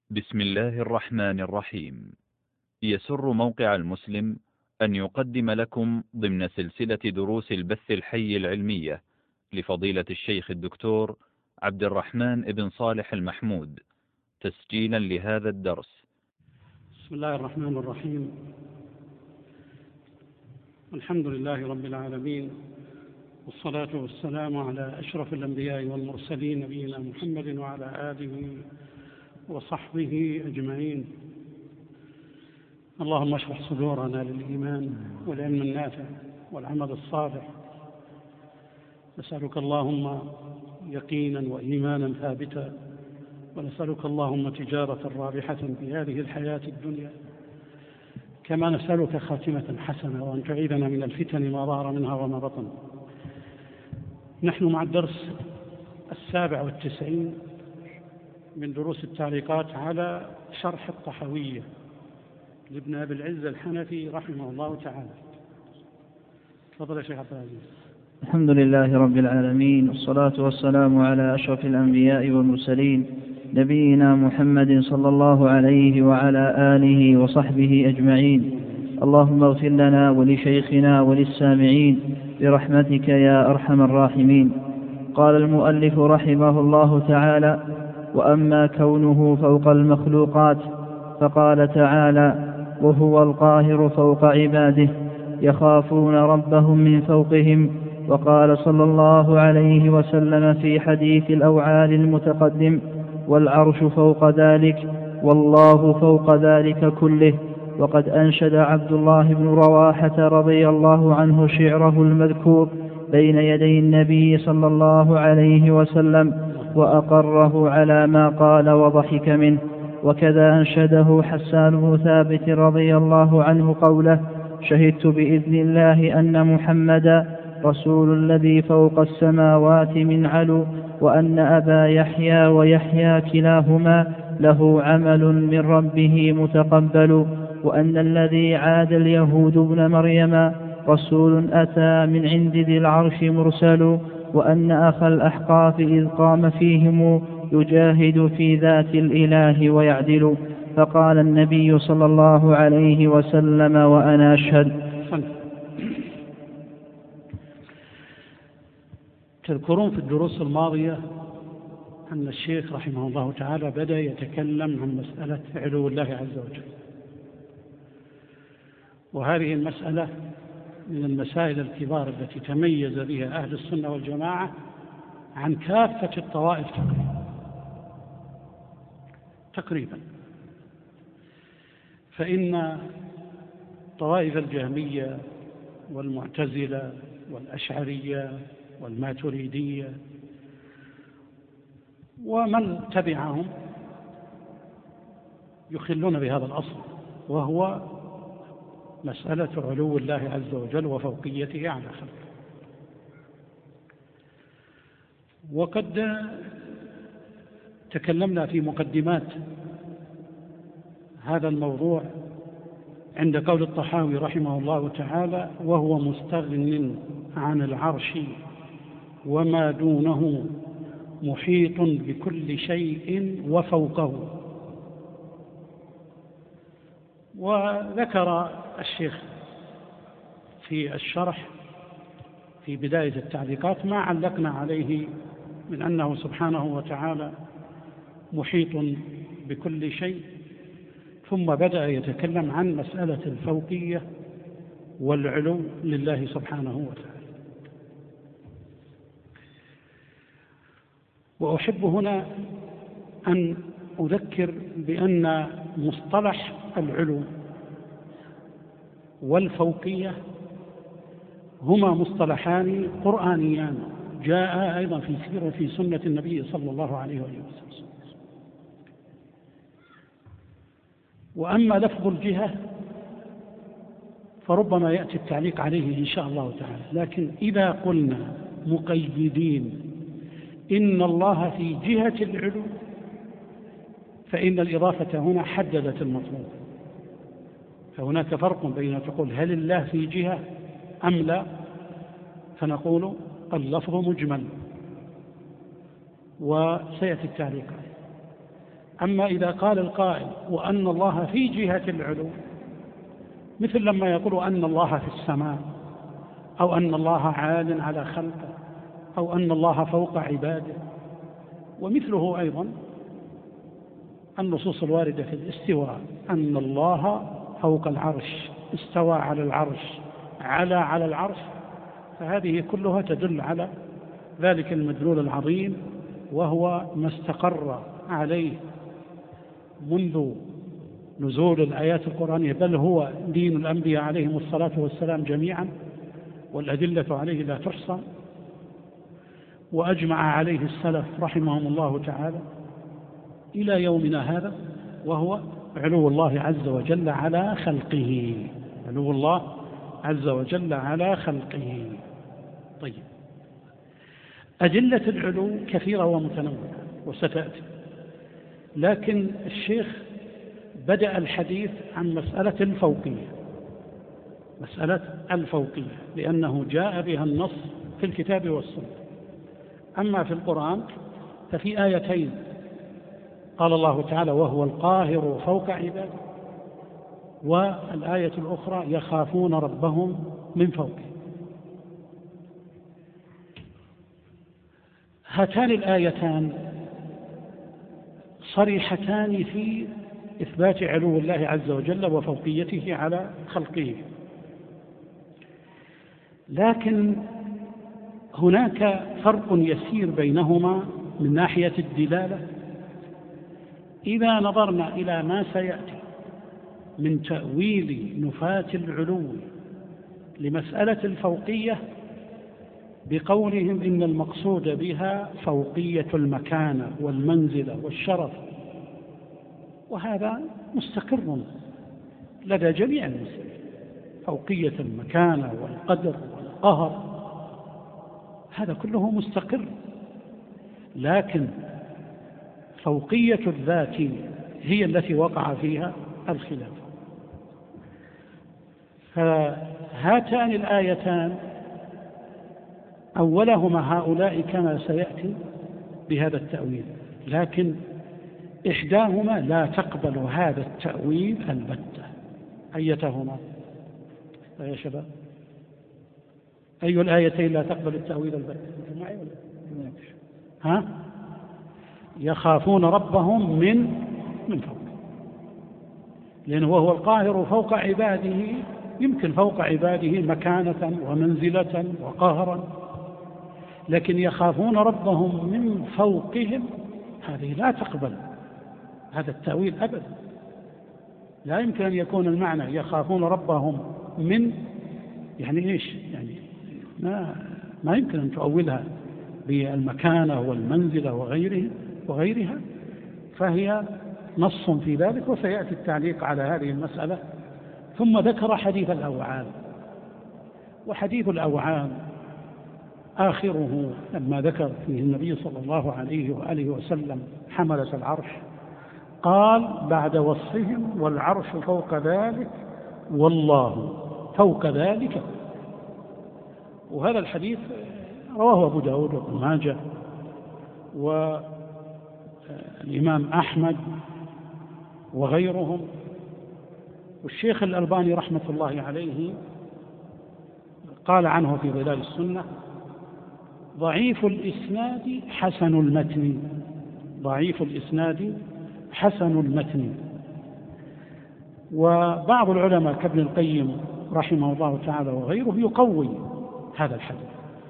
بسم الله الرحمن الرحيم. يسر موقع المسلم أن يقدم لكم ضمن سلسلة دروس البث الحي العلمية لفضيلة الشيخ الدكتور عبد الرحمن بن صالح المحمود، تسجيلا لهذا الدرس. بسم الله الرحمن الرحيم. الحمد لله رب العالمين، والصلاة والسلام على أشرف الأنبياء والمرسلين نبينا محمد وعلى آله وصحبه أجمعين. اللهم اشرح صدورنا للإيمان والعلم النافع والعمل الصالح. نسألك اللهم يقينا وإيمانا ثابتا، ونسألك اللهم تجارة رابحة في هذه الحياة الدنيا، كما نسألك خاتمة حسنة، وأن تعيذنا من الفتن ما ظهر منها وما بطن. نحن مع الدرس 97 من دروس التعليقات على شرح الطحاوية لابن أبي العز الحنفي رحمه الله تعالى. تفضل يا شيخ عبد العزيز. الحمد لله رب العالمين، والصلاة والسلام على أشرف الأنبياء والمرسلين نبينا محمد صلى الله عليه وعلى آله وصحبه أجمعين. اللهم اغفر لنا ولشيخنا وللسامعين برحمتك يا أرحم الراحمين. قال المؤلف رحمه الله تعالى: وأما كونه فوق المخلوقات فقال تعالى: وهو القاهر فوق عباده يخافون ربهم من فوقهم. وقال صلى الله عليه وسلم في حديث الأوعال المتقدم: والعرش فوق ذلك والله فوق ذلك كله. وقد أنشد عبد الله بن رواحة رضي الله عنه شعره المذكور بين يدي النبي صلى الله عليه وسلم، وأقره على ما قال وضحك منه. وكذا أنشده حسان بن ثابت رضي الله عنه قوله: شهدت بإذن الله أن محمدا رسول الذي فوق السماوات من علو، وأن أبا يحيى ويحيى كلاهما له عمل من ربه متقبل، وأن الذي عاد اليهود ابن مريم رسول أتى من عند ذي العرش مرسل، وأن أخا الأحقاف إذ قام فيهم يجاهد في ذات الإله ويعدل. فقال النبي صلى الله عليه وسلم وأنا أشهد. تذكرون في الدروس الماضية أن الشيخ رحمه الله تعالى بدأ يتكلم عن مسألة علو الله عز وجل، وهذه المسألة من المسائل الكبار التي تميز بها أهل السنة والجماعة عن كافة الطوائف تقريبا. فإن طوائف الجهمية والمعتزلة والأشعرية والماتريدية ومن تبعهم يخلون بهذا الأصل، وهو مسألة علو الله عز وجل وفوقيته على خلقه. وقد تكلمنا في مقدمات هذا الموضوع عند قول الطحاوي رحمه الله تعالى: وهو مستغن عن العرش وما دونه محيط بكل شيء وفوقه. وذكر الشيخ في الشرح في بداية التعليقات ما علقنا عليه من أنه سبحانه وتعالى محيط بكل شيء، ثم بدأ يتكلم عن مسألة الفوقية والعلو لله سبحانه وتعالى. وأحب هنا أن أذكر بأن مصطلح العلو والفوقية هما مصطلحان قرآنيان جاء أيضا في سنة النبي صلى الله عليه وسلم. وأما لفظ الجهة فربما يأتي التعليق عليه إن شاء الله تعالى، لكن إذا قلنا مقيدين إن الله في جهة العلو فإن الإضافة هنا حددت المطلوب. فهناك فرق بين تقول هل الله في جهة أم لا، فنقول اللفظ مجمل وسيأتي التعليق. أما إذا قال القائل وأن الله في جهة العلو، مثل لما يقول أن الله في السماء، أو أن الله عال على خلقه، أو أن الله فوق عباده، ومثله أيضا النصوص الواردة في الاستواء، أن الله فوق العرش، استوى على العرش، على العرش، فهذه كلها تدل على ذلك المدلول العظيم، وهو ما استقر عليه منذ نزول الآيات القرآنية، بل هو دين الأنبياء عليهم الصلاة والسلام جميعا، والأدلة عليه لا تحصى، وأجمع عليه السلف رحمهم الله تعالى إلى يومنا هذا، وهو علو الله عز وجل على خلقه، علو الله عز وجل على خلقه. طيب، أدلة العلو كثيرة ومتنوعة وستأتي، لكن الشيخ بدأ الحديث عن مسألة الفوقية، مسألة الفوقية، لأنه جاء بها النص في الكتاب والسنة. أما في القرآن ففي آيتين قال الله تعالى وهو القاهر فوق عباده، والآية الأخرى يخافون ربهم من فوقه. هاتان الآيتان صريحتان في إثبات علو الله عز وجل وفوقيته على خلقه، لكن هناك فرق يسير بينهما من ناحية الدلالة إذا نظرنا إلى ما سيأتي من تأويل نفاة العلو لمسألة الفوقية بقولهم إن المقصود بها فوقية المكانة والمنزلة والشرف، وهذا مستقر لدى جميع المسلمين، فوقية المكانة والقدر والقهر، هذا كله مستقر، لكن فوقية الذات هي التي وقع فيها الخلاف. فهاتان الآيتان أولهما هؤلاء كما سيأتي بهذا التأويل، لكن إحداهما لا تقبل هذا التأويل البتة. أيتهما يا شباب؟ أي الآيتين لا تقبل التأويل البتة؟ ها؟ يخافون ربهم من فوق، لأنه هو القاهر فوق عباده، يمكن فوق عباده مكانة ومنزلة وقهرا، لكن يخافون ربهم من فوقهم هذه لا تقبل هذا التأويل أبدا. لا يمكن أن يكون المعنى يخافون ربهم من، يعني إيش؟ يعني ما يمكن أن تؤولها بالمكانة والمنزلة وغيرها، فهي نص في ذلك، وسيأتي التعليق على هذه المسألة. ثم ذكر حديث الأوعال، وحديث الأوعال آخره لما ذكر فيه النبي صلى الله عليه وآله وسلم حملة العرش، قال بعد وصفهم والعرش فوق ذلك والله فوق ذلك. وهذا الحديث رواه أبو داود وابن ماجه والإمام أحمد وغيرهم، والشيخ الألباني رحمة الله عليه قال عنه في ظلال السنة ضعيف الإسناد حسن المتن، ضعيف الإسناد حسن المتن. وبعض العلماء كابن القيم رحمه الله تعالى وغيره يقوي هذا الحديث.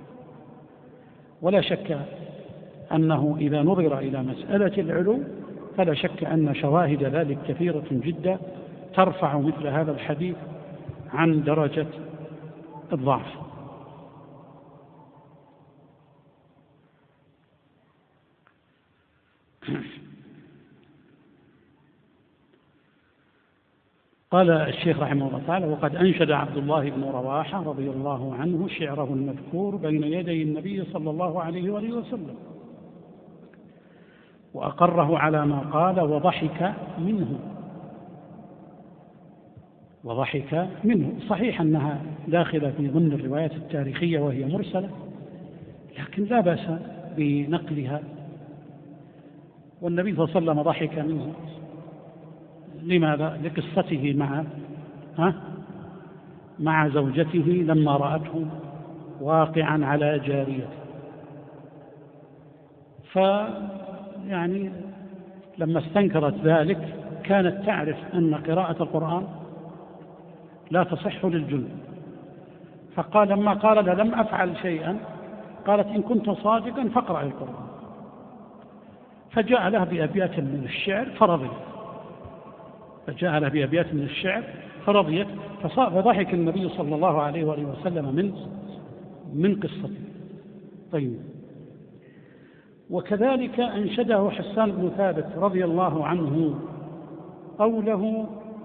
ولا شك أنه إذا نظر إلى مسألة العلو فلا شك أن شواهد ذلك كثيرة جدا ترفع مثل هذا الحديث عن درجة الضعف. قال الشيخ رحمه الله تعالى وقد أنشد عبد الله بن رواحة رضي الله عنه شعره المذكور بين يدي النبي صلى الله عليه وآله وسلم، وأقره على ما قال وضحك منه. صحيح أنها داخلة في ضمن الروايات التاريخية وهي مرسلة، لكن لا بأس بنقلها والنبي صلى الله عليه وسلم ضحك منه. لماذا؟ لقصته مع زوجته لما رأته واقعا على جاريته. فيعني لما استنكرت ذلك كانت تعرف أن قراءة القرآن لا تصح للجنب، فقال لما قال لها لم أفعل شيئا قالت إن كنت صادقا فاقرأ القرآن، فجاء لها بأبيات من الشعر فرضيت، فضحك النبي صلى الله عليه وآله وسلم من قصته. طيب، وكذلك أنشده حسان بن ثابت رضي الله عنه قوله: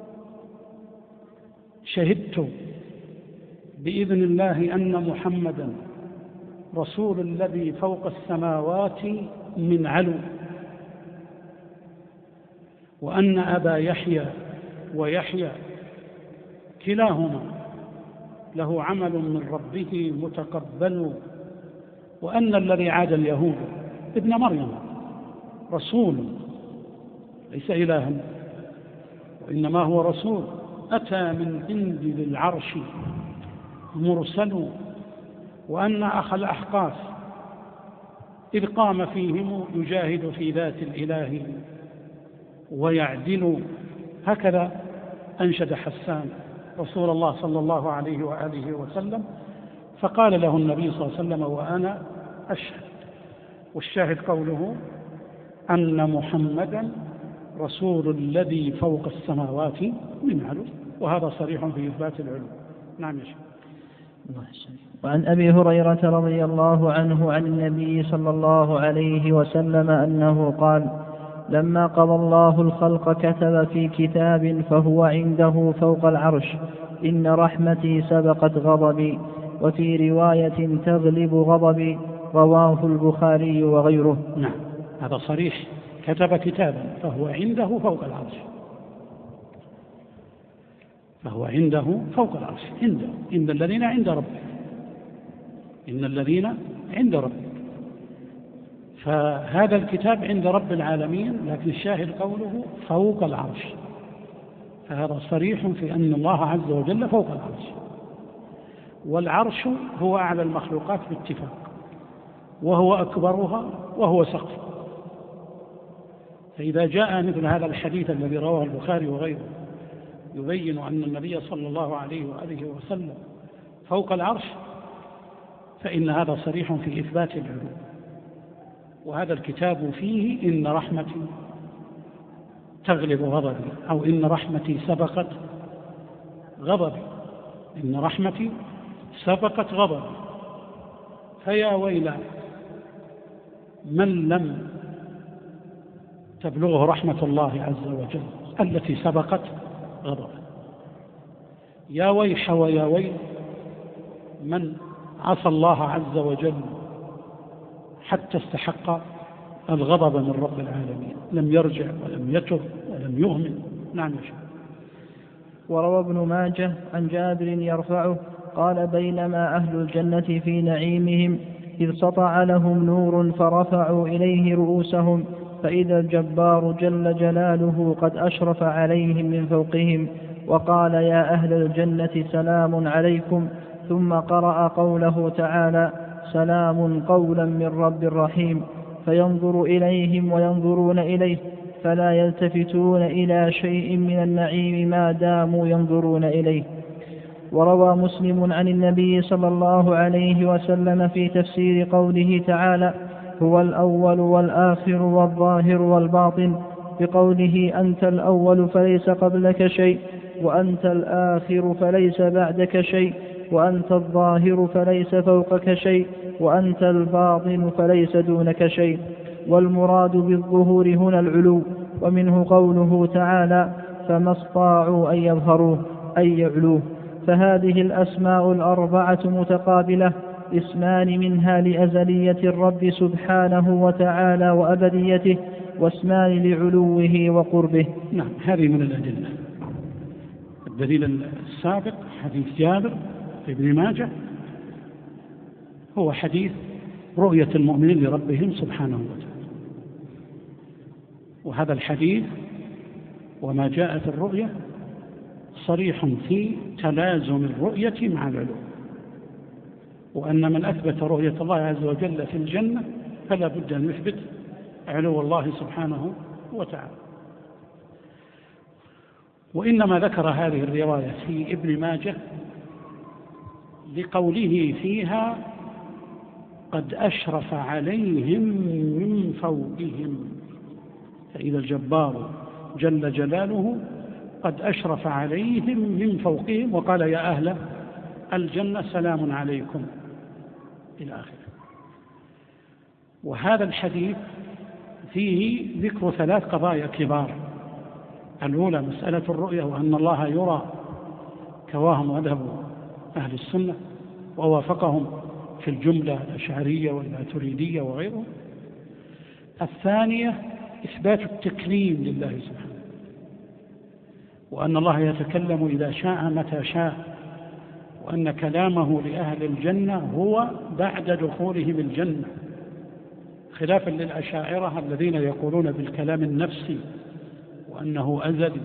شهدت بإذن الله أن محمدا رسول الذي فوق السماوات من علو، وأن أبا يحيى ويحيى كلاهما له عمل من ربه متقبل، وأن الذي عاد اليهود ابن مريم رسول ليس إلها وإنما هو رسول أتى من عند ذي العرش مرسل، وأن أخ الأحقاف إذ قام فيهم يجاهد في ذات الإله ويعدل. هكذا أنشد حسان رسول الله صلى الله عليه وآله وسلم، فقال له النبي صلى الله عليه وسلم: وأنا أشهد. والشاهد قوله: أن محمدا رسول الذي فوق السماوات من علو، وهذا صريح في إثبات العلو. نعم يا شيخ. وعن أبي هريرة رضي الله عنه عن النبي صلى الله عليه وسلم أنه قال: لما قضى الله الخلق كتب في كتاب فهو عنده فوق العرش: إن رحمتي سبقت غضبي، وفي رواية تغلب غضبي، رواه البخاري وغيره. نعم، هذا صريح، كتب كتابا فهو عنده فوق العرش، فهو عنده فوق العرش، عنده. إن الذين عند ربك، إن الذين عند ربك، فهذا الكتاب عند رب العالمين، لكن الشاهد قوله فوق العرش، فهذا صريح في أن الله عز وجل فوق العرش. والعرش هو أعلى المخلوقات باتفاق، وهو أكبرها، وهو سقفها. فإذا جاء مثل هذا الحديث الذي رواه البخاري وغيره يبين أن النبي صلى الله عليه وآله وسلم فوق العرش، فإن هذا صريح في إثبات العلو. وهذا الكتاب فيه إن رحمتي تغلب غضبي، أو إن رحمتي سبقت غضبي، إن رحمتي سبقت غضبي. فيا ويل من لم تبلغه رحمة الله عز وجل التي سبقت غضبه. يا ويح ويا ويل من عصى الله عز وجل حتى استحق الغضب من رب العالمين، لم يرجع ولم يتب ولم يؤمن. نعم يا شيخ. وروى ابن ماجه عن جابر يرفعه قال: بينما أهل الجنة في نعيمهم إذ سطع لهم نور فرفعوا إليه رؤوسهم فإذا الجبار جل جلاله قد أشرف عليهم من فوقهم وقال: يا أهل الجنة سلام عليكم، ثم قرأ قوله تعالى: سلام قولا من رب رحيم، فينظر إليهم وينظرون إليه فلا يلتفتون إلى شيء من النعيم ما داموا ينظرون إليه. وروى مسلم عن النبي صلى الله عليه وسلم في تفسير قوله تعالى: هو الأول والآخر والظاهر والباطن، بقوله: أنت الأول فليس قبلك شيء، وأنت الآخر فليس بعدك شيء، وأنت الظاهر فليس فوقك شيء، وأنت الباطن فليس دونك شيء. والمراد بالظهور هنا العلو. ومنه قوله تعالى: فما استطاعوا أن يظهروه أي يعلوه. فهذه الأسماء الأربعة متقابلة، اسمان منها لأزلية الرب سبحانه وتعالى وأبديته، واسمان لعلوه وقربه. نعم، هذه من الأدلة. الدليل السابق حديث جابر في ابن ماجه هو حديث رؤية المؤمنين لربهم سبحانه وتعالى. وهذا الحديث وما جاء في الرؤية صريح في تلازم الرؤية مع العلو، وأن من أثبت رؤية الله عز وجل في الجنة فلا بد أن يثبت علو الله سبحانه وتعالى. وإنما ذكر هذه الرواية في ابن ماجه لقوله فيها قد أشرف عليهم من فوقهم، فإذا الجبار جل جلاله قد أشرف عليهم من فوقهم وقال يا أهل الجنة سلام عليكم إلى آخره. وهذا الحديث فيه ذكر 3 قضايا كبار. الأولى مسألة الرؤية، وأن الله يرى كواهم مذهب أهل السنة ووافقهم في الجملة الأشعرية والماتريدية وغيرهم. الثانية إثبات التكليم لله سبحانه، وأن الله يتكلم إذا شاء متى شاء، وأن كلامه لأهل الجنة هو بعد دخولهم الجنة، خلافا للأشاعرة الذين يقولون بالكلام النفسي وأنه أزلي.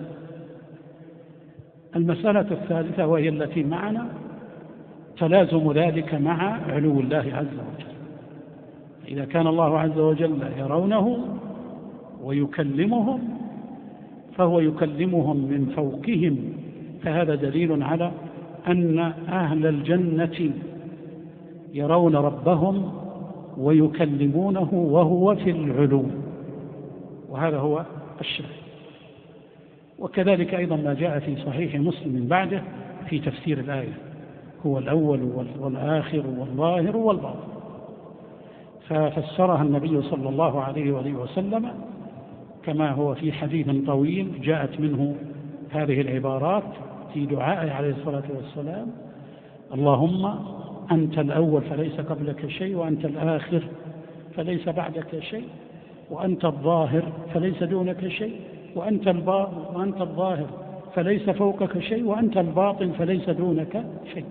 المسألة الثالثة وهي التي معنا تلازم ذلك مع علو الله عز وجل. إذا كان الله عز وجل يرونه ويكلمهم فهو يكلمهم من فوقهم، فهذا دليل على أن أهل الجنة يرون ربهم ويكلمونه وهو في العلو، وهذا هو الشاهد. وكذلك أيضا ما جاء في صحيح مسلم بعده في تفسير الآية، هو الأول والآخر والظاهر والباطن، ففسرها النبي صلى الله عليه وآله وسلم كما هو في حديث طويل جاءت منه هذه العبارات في دعائه عليه الصلاة والسلام: اللهم أنت الأول فليس قبلك شيء، وأنت الآخر فليس بعدك شيء، وأنت الظاهر فليس دونك شيء، وأنت الظاهر فليس فوقك شيء، وأنت الباطن فليس دونك شيء.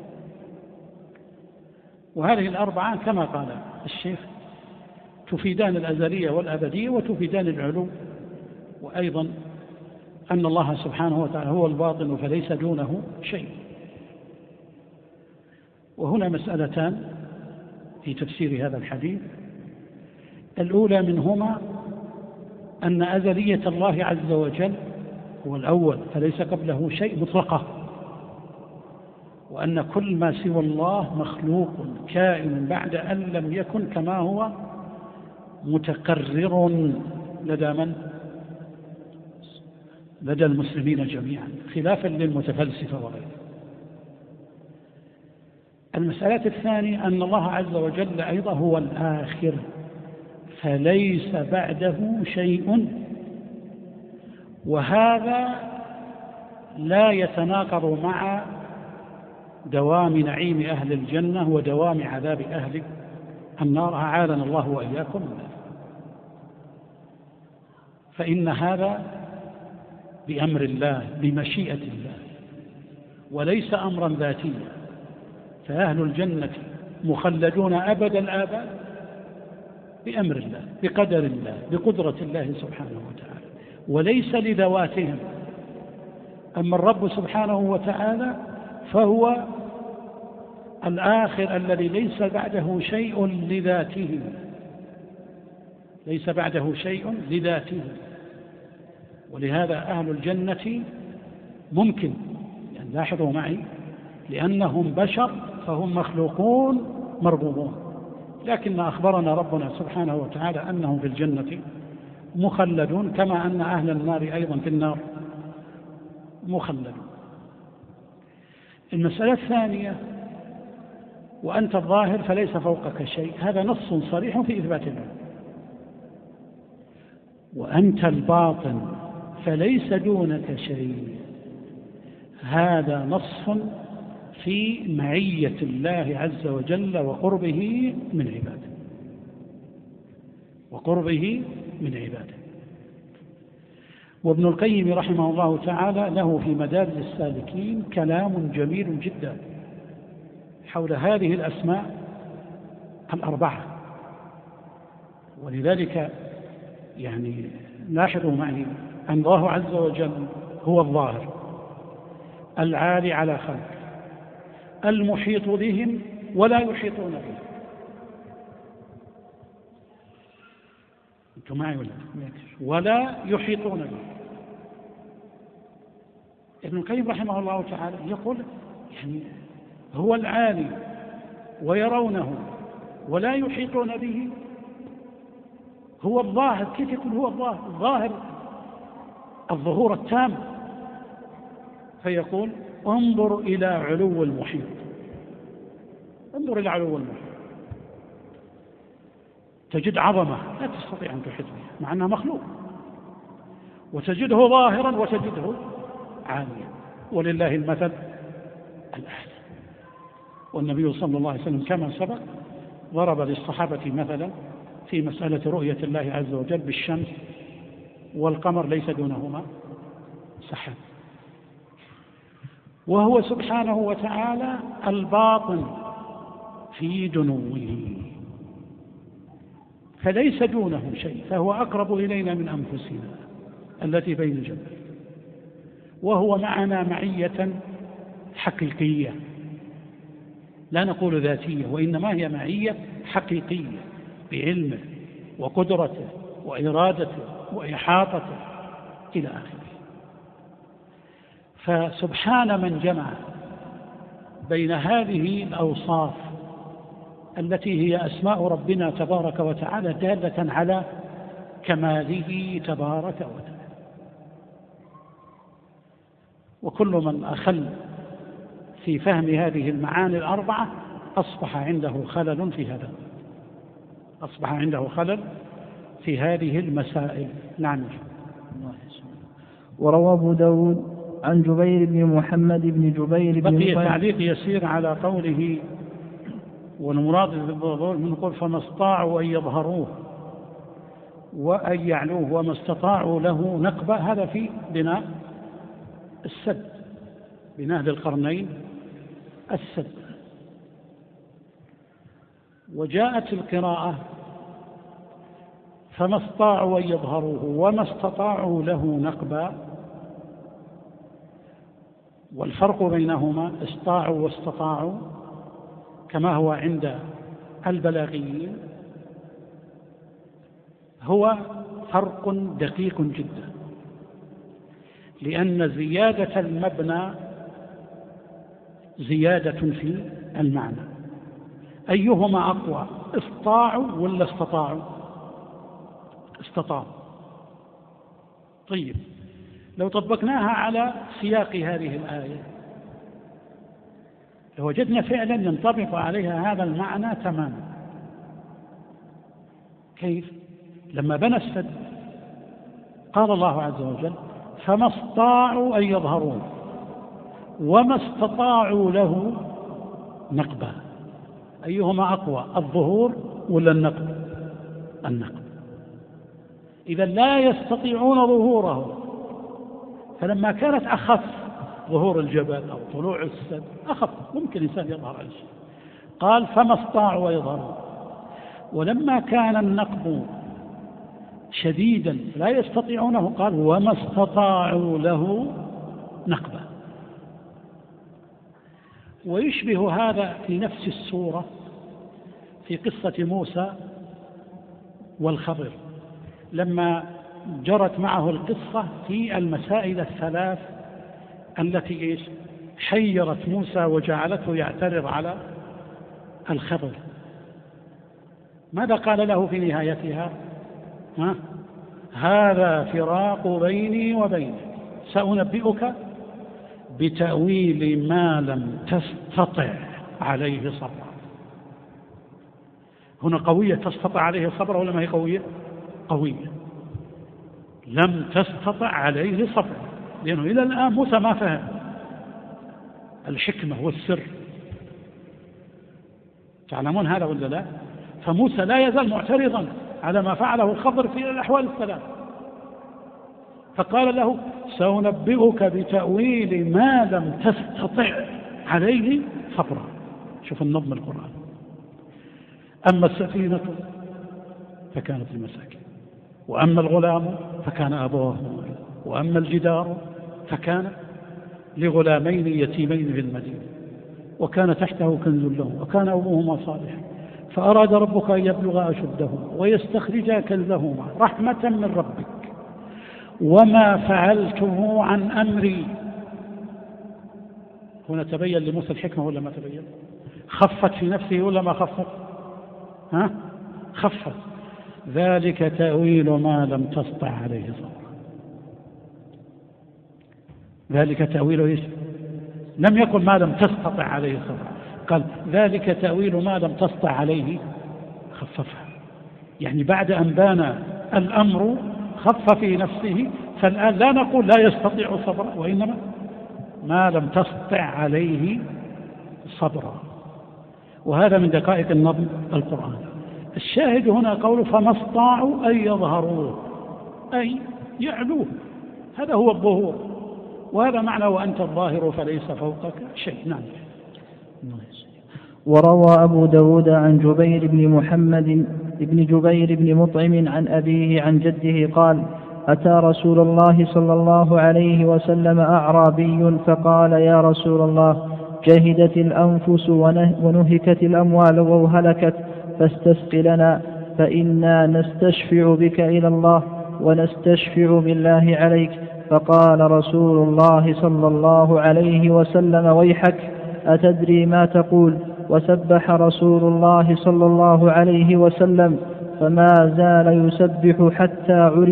وهذه الأربعة كما قال الشيخ تفيدان الأزلية والأبدية وتفيدان العلو، وأيضا أن الله سبحانه وتعالى هو الباطن فليس دونه شيء. وهنا مسألتان في تفسير هذا الحديث. الأولى منهما أن أزلية الله عز وجل هو الأول فليس قبله شيء مطلقة، وأن كل ما سوى الله مخلوق كائن بعد أن لم يكن، كما هو متقرر لدى من؟ لدى المسلمين جميعا، خلافا للمتفلسفة وغيره. المسألة الثانية أن الله عز وجل أيضا هو الآخر فليس بعده شيء، وهذا لا يتناقض مع دوام نعيم أهل الجنة ودوام عذاب أهل النار، أعاذنا الله وإياكم منه. فإن هذا بأمر الله بمشيئة الله وليس أمرا ذاتيا، فأهل الجنة مخلدون أبد الآباد بأمر الله بقدر الله بقدرة الله سبحانه وتعالى، وليس لذواتهم. أما الرب سبحانه وتعالى فهو الآخر الذي ليس بعده شيء لذاته، ليس بعده شيء لذاته. ولهذا أهل الجنة ممكن، يعني لاحظوا معي، لأنهم بشر فهم مخلوقون مرغوبون، لكن أخبرنا ربنا سبحانه وتعالى أنهم في الجنة مخلدون، كما أن أهل النار أيضا في النار مخلدون. المسألة الثانية وأنت الظاهر فليس فوقك شيء، هذا نص صريح في إثبات الله. وأنت الباطن فليس دونك شيء، هذا نص في معية الله عز وجل وقربه من عباده، وقربه من عباده. وابن القيم رحمه الله تعالى له في مدارج السالكين كلام جميل جدا حول هذه الأسماء الأربعة، ولذلك يعني لاحظوا معي أن الله عز وجل هو الظاهر العالي على خلقه المحيط بهم ولا يحيطون به. أنتم معي ولا يحيطون به. ابن القيم رحمه الله تعالى يقول يعني هو العالي ويرونه ولا يحيطون به، هو الظاهر. كيف يكون هو الظاهر الظهور التام؟ فيقول انظر إلى علو المحيط، انظر إلى علو المحيط تجد عظمة لا تستطيع أن تحيط بها مع أنها مخلوق، وتجده ظاهرا وتجده عاليا، ولله المثل الأعلى. والنبي صلى الله عليه وسلم كما سبق ضرب للصحابة مثلا في مسألة رؤية الله عز وجل بالشمس والقمر ليس دونهما سحاب، وهو سبحانه وتعالى الباطن في دنوه، فليس دونه شيء، فهو أقرب إلينا من أنفسنا التي بين الجنب، وهو معنا معية حقيقية لا نقول ذاتية، وإنما هي معية حقيقية بعلمه وقدرته وإرادته وإحاطته إلى آخره. فسبحان من جمع بين هذه الأوصاف التي هي أسماء ربنا تبارك وتعالى دالة على كماله تبارك وتعالى. وكل من أخل في فهم هذه المعاني الأربعة أصبح عنده خلل في هذا، أصبح عنده خلل في هذه المسائل. نعم. وروى أبو داود عن جبير بن محمد بن جبير بن بقي تعليق يسير على قوله والمراد من قول فما استطاعوا أن يظهروه وأن يعلوه وما استطاعوا له نقبة، هذا في بناء السد، بناء للقرنين السد. وجاءت القراءة فما استطاعوا أن يظهروه وما استطاعوا له نقبا، والفرق بينهما استطاعوا واستطاعوا كما هو عند البلاغيين هو فرق دقيق جدا، لأن زيادة المبنى زيادة في المعنى. أيهما أقوى، استطاعوا ولا استطاعوا؟ استطاعوا. طيب لو طبقناها على سياق هذه الآية لوجدنا فعلا ينطبق عليها هذا المعنى تماما. كيف؟ لما بنى السد قال الله عز وجل فما استطاعوا أن يظهروه وما استطاعوا له نقبا. أيهما أقوى، الظهور ولا النقب؟ النقب. إذا لا يستطيعون ظهوره، فلما كانت أخف ظهور الجبل أو طلوع السد أخف، ممكن إنسان يظهر على شيء، قال فما استطاعوا يظهرون. ولما كان النقب شديدا لا يستطيعونه قال وما استطاعوا له نقبا. ويشبه هذا في نفس السورة في قصة موسى والخضر لما جرت معه القصة في المسائل الثلاث التي حيرت موسى وجعلته يعترض على الخضر. ماذا قال له في نهايتها؟ هذا فراق بيني وبينك سأنبئك بتأويل ما لم تستطع عليه صبرا. هنا قوية تستطع عليه صبرا ولا ما هي قوية؟ قوية. لم تستطع عليه صبرا، لأنه إلى الآن موسى ما فهم الحكمة والسر. تعلمون هذا ولا لا؟ فموسى لا يزال معترضا على ما فعله الخضر في الأحوال الثلاث، فقال له سأنبئك بتأويل ما لم تستطع عليه صبرا. شوف النظم القرآن. أما السفينة فكانت لمساكين وأما الغلام فكان أبواه مؤمنين، وأما الجدار فكان لغلامين يتيمين في المدينة وكان تحته كنز لهم وكان أبوهما صالحا فأراد ربك أن يبلغا أشدهما ويستخرجا كنزهما رحمة من ربك وما فعلته عن أمري. هنا تبين لموسى الحكمة ولا ما تبين؟ خفت في نفسه ولا ما خفت؟ خفت. ذلك تأويل ما لم تسطع عليه صبرا. ذلك تأويل إيش؟ لم يقل ما لم تستطع عليه صبرا، قال ذلك تأويل ما لم تسطع عليه خففها. يعني بعد أن بان الأمر خف في نفسه، فالآن لا نقول لا يستطيع صبرا، وإنما ما لم تسطع عليه صبرا. وهذا من دقائق النظم القرآن. الشاهد هنا قوله فما استطاعوا أن يظهروه أي يعلوه، هذا هو الظهور، وهذا معنى وأنت الظاهر فليس فوقك شيء. نعم. وروى أبو داود عن جبير بن محمد بن جبير بن مطعم عن أبيه عن جده قال: أتى رسول الله صلى الله عليه وسلم أعرابي فقال: يا رسول الله، جهدت الأنفس ونهكت الأموال وهلكت، فاستسق لنا، فإنا نستشفع بك إلى الله ونستشفع بالله عليك. فقال رسول الله صلى الله عليه وسلم: ويحك، أتدري ما تقول؟ وسبح رسول الله صلى الله عليه وسلم، فما زال يسبح حتى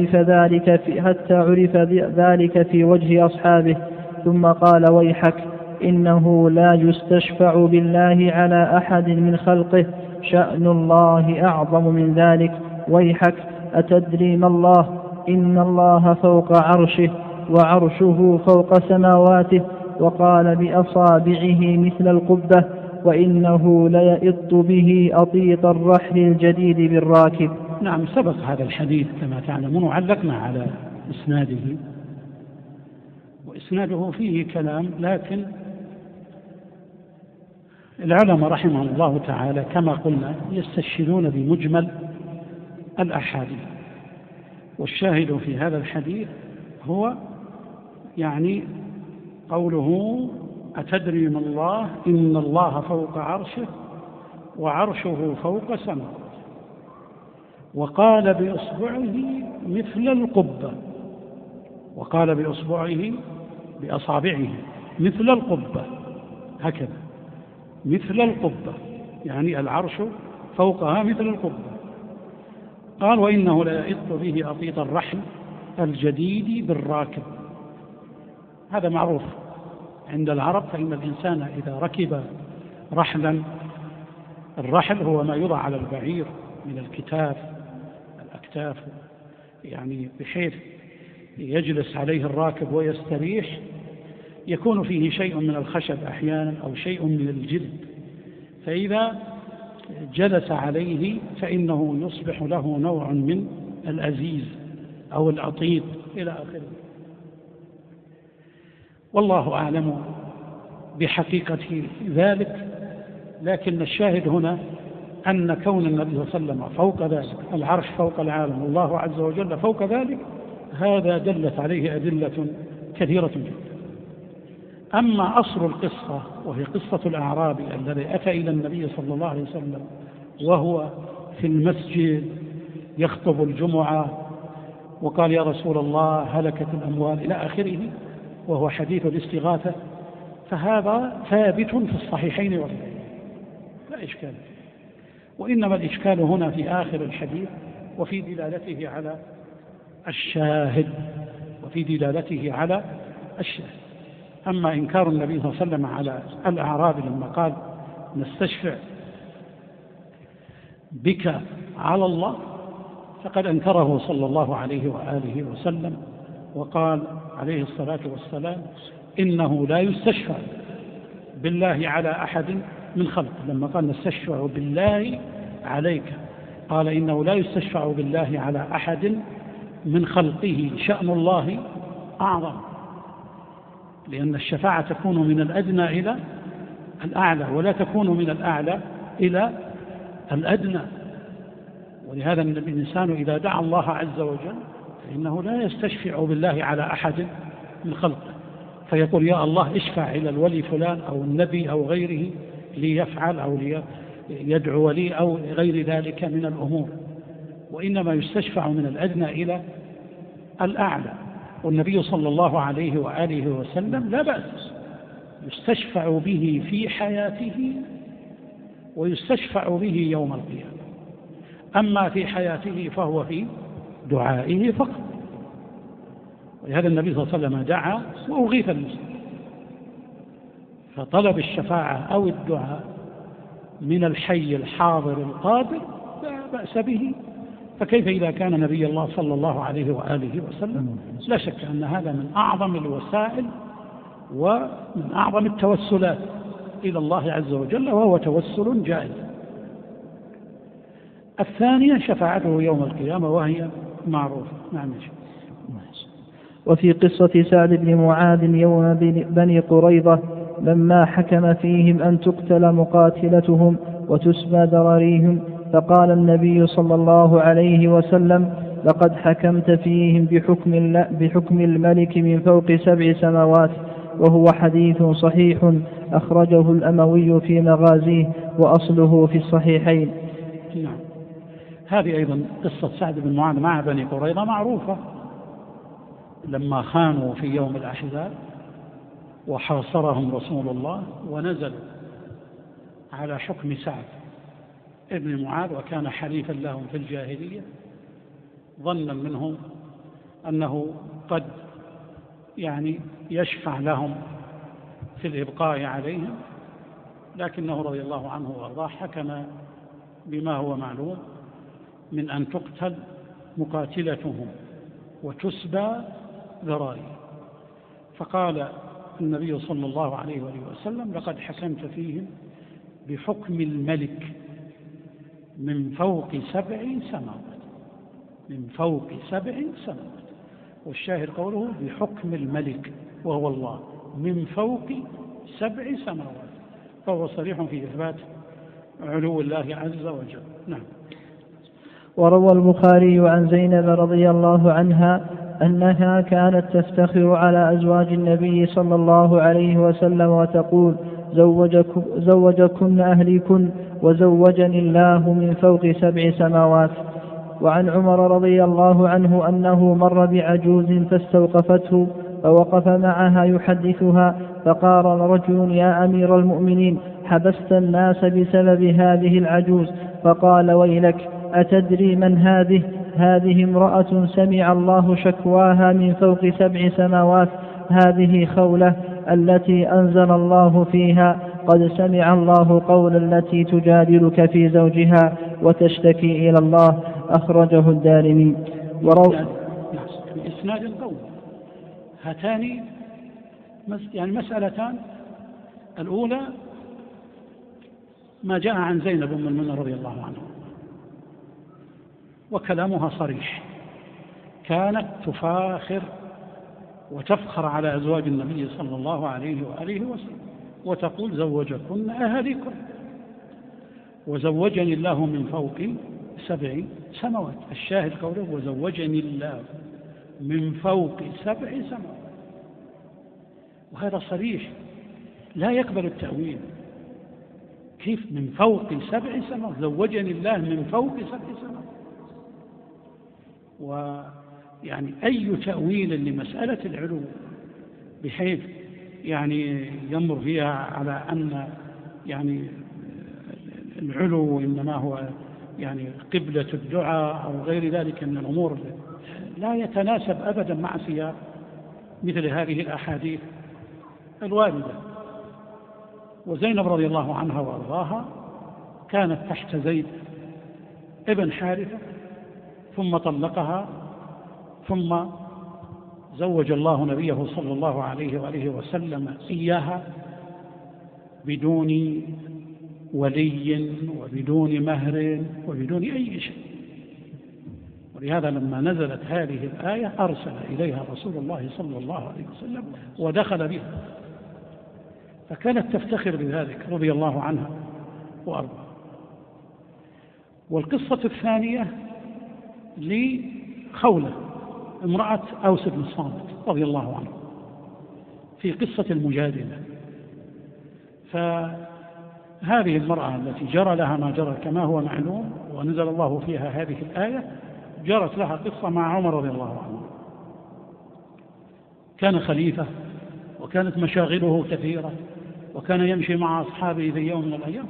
عرف ذلك في وجه أصحابه، ثم قال: ويحك، إنه لا يستشفع بالله على أحد من خلقه، شأن الله أعظم من ذلك. ويحك، أتدري ما الله؟ إن الله فوق عرشه وعرشه فوق سماواته. وقال بأصابعه مثل القبة، وإنه ليئط به أطيط الرحل الجديد بالراكب. نعم، سبق هذا الحديث كما تعلمون وعلقنا على إسناده، وإسناده فيه كلام، لكن العلماء رحمهم الله تعالى كما قلنا يستشهدون بمجمل الأحاديث، والشاهد في هذا الحديث هو يعني قوله: أتدري ما الله؟ إن الله فوق عرشه وعرشه فوق سماواته. وقال بإصبعه مثل القبة، وقال بأصابعه مثل القبة، هكذا مثل القبة، يعني العرش فوقها مثل القبة. قال: وإنه ليئط به أطيط الرحل الجديد بالراكب. هذا معروف عند العرب، فإن الإنسان إذا ركب رحلا، الرحل هو ما يوضع على البعير من الأكتاف، يعني بحيث يجلس عليه الراكب ويستريح، يكون فيه شيء من الخشب أحيانا أو شيء من الجلد، فإذا جلس عليه فإنه يصبح له نوع من الأزيز أو الأطيط إلى آخره. والله أعلم بحقيقة ذلك، لكن الشاهد هنا أن كون النبي صلى الله عليه وسلم فوق ذلك، العرش فوق العالم والله عز وجل فوق ذلك، هذا دلت عليه أدلة كثيرة جدا. أما أصل القصة وهي قصة الأعرابي الذي أتى إلى النبي صلى الله عليه وسلم وهو في المسجد يخطب الجمعة وقال: يا رسول الله، هلكت الأموال إلى آخره، وهو حديث الاستغاثة، فهذا ثابت في الصحيحين وغيرهما لا إشكال فيه. وإنما الإشكال هنا في آخر الحديث وفي دلالته على الشاهد، أما إنكار النبي صلى الله عليه وسلم على الأعراب لما قال: نستشفع بك على الله، فقد أنكره صلى الله عليه وآله وسلم، وقال عليه الصلاة والسلام: إنه لا يستشفع بالله على أحد من خلقه. لما قال نستشفع بالله عليك، قال: إنه لا يستشفع بالله على أحد من خلقه، شأن الله أعظم، لأن الشفاعة تكون من الأدنى إلى الأعلى، ولا تكون من الأعلى إلى الأدنى. ولهذا الإنسان إذا دعا الله عز وجل فإنه لا يستشفع بالله على أحد من خلقه فيقول يا الله اشفع إلى الولي فلان أو النبي أو غيره ليفعل أو ليدعو لي أو غير ذلك من الأمور، وإنما يستشفع من الأدنى إلى الأعلى. والنبي صلى الله عليه وآله وسلم لا بأس يستشفع به في حياته ويستشفع به يوم القيامة، أما في حياته فهو في دعائه فقط. ولهذا النبي صلى الله عليه وسلم دعا وأغيث المسلمين، فطلب الشفاعة أو الدعاء من الحي الحاضر القادر لا بأس به، فكيف إذا كان نبي الله صلى الله عليه وآله وسلم؟ لا شك أن هذا من أعظم الوسائل ومن أعظم التوسلات إلى الله عز وجل، وهو توسل جائز. الثانية شفاعته يوم القيامة وهي معروفة. نعم. وفي قصة سعد بن معاذ يوم بني قريظة لما حكم فيهم أن تقتل مقاتلتهم وتسبى ذراريهم، فقال النبي صلى الله عليه وسلم لقد حكمت فيهم بحكم الملك من فوق 7 سماوات، وهو حديث صحيح أخرجه الأموي في مغازيه وأصله في الصحيحين. نعم. هذه أيضا قصة سعد بن معاذ مع بني قريظة معروفة، لما خانوا في يوم الأحزاب وحاصرهم رسول الله ونزلوا على حكم سعد ابن معاذ وكان حليفا لهم في الجاهلية، ظنا منهم أنه قد يشفع لهم في الإبقاء عليهم، لكنه رضي الله عنه وأرضاه حكم بما هو معلوم من أن تقتل مقاتلتهم وتسبى ذراريهم. فقال النبي صلى الله عليه وسلم لقد حكمت فيهم بحكم الملك من فوق 7 سماوات، من فوق 7 سماوات. والشاهد قوله بحكم الملك وهو الله من فوق 7 سماوات، فهو صريح في إثبات علو الله عز وجل. نعم. وروى البخاري عن زينب رضي الله عنها أنها كانت تفتخر على أزواج النبي صلى الله عليه وسلم وتقول زوجكن أهلكن وزوجني الله من فوق 7 سماوات. وعن عمر رضي الله عنه أنه مر بعجوز فاستوقفته فوقف معها يحدثها، فقال رجل يا أمير المؤمنين حبست الناس بسبب هذه العجوز، فقال ويلك أتدري من هذه امرأة سمع الله شكواها من فوق 7 سماوات، هذه خولة التي أنزل الله فيها قد سمع الله قول التي تجادلك في زوجها وتشتكي إلى الله، أخرجه الدارمي. بإسناد القول. هاتان مسألتان، الأولى ما جاء عن زينب أم المؤمنين رضي الله عنها، وكلامها صريح، كانت تفاخر وتفخر على أزواج النبي صلى الله عليه وآله وسلم وتقول زوجكن أهلكن وزوجني الله من فوق 7 سماوات. الشاهد قوله وزوجني الله من فوق 7 سماوات، وهذا صريح لا يقبل التأويل. كيف من فوق 7 سماوات؟ زوجني الله من فوق 7 سماوات. أي تأويل لمسألة العلو بحيث يمر فيها على أن العلو إنما هو قبلة الدعاء أو غير ذلك من الأمور لا يتناسب أبدا مع سياق مثل هذه الأحاديث الواردة. وزينب رضي الله عنها وأرضاها كانت تحت زيد ابن حارثة، ثم طلقها، ثم زوج الله نبيه صلى الله عليه وآله وسلم إياها بدون ولي وبدون مهر وبدون أي شيء. ولهذا لما نزلت هذه الآية أرسل إليها رسول الله صلى الله عليه وسلم ودخل بها، فكانت تفتخر بذلك رضي الله عنها وأرضاها. والقصة الثانية لخولة امرأة أوس بن الصامت رضي الله عنه في قصة المجادلة. فهذه المرأة التي جرى لها ما جرى كما هو معلوم ونزل الله فيها هذه الآية، جرت لها قصة مع عمر رضي الله عنه. كان خليفة وكانت مشاغله كثيرة وكان يمشي مع أصحابه في يوم من الأيام،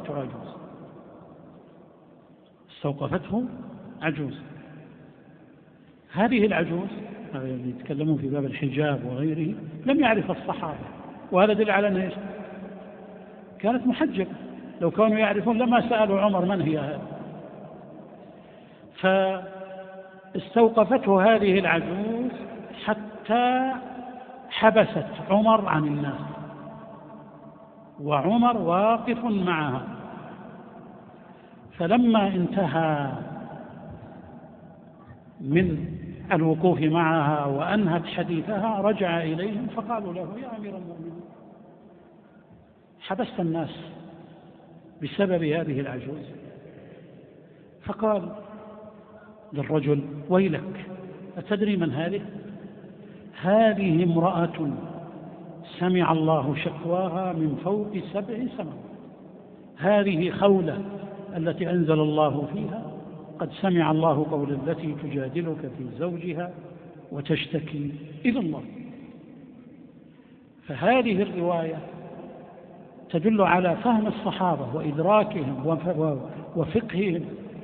فاستوقفته عجوز. هذه العجوز اللي يتكلمون في باب الحجاب وغيره لم يعرف الصحابة، وهذا دل على أنها كانت محجبة. لو كانوا يعرفون لما سألوا عمر من هي هذه. فاستوقفته هذه العجوز حتى حبست عمر عن الناس، وعمر واقف معها. فلما انتهى من الوقوف معها وأنهت حديثها رجع إليهم فقالوا له: يا أمير المؤمنين، حبست الناس بسبب هذه العجوز. فقال للرجل: ويلك، أتدري من هذه؟ هذه امرأة سمع الله شكواها من فوق 7 سماوات. هذه خولة التي أنزل الله فيها: قد سمع الله قول التي تجادلك في زوجها وتشتكي إلى الله. فهذه الرواية تدل على فهم الصحابة وإدراكهم وفقههم،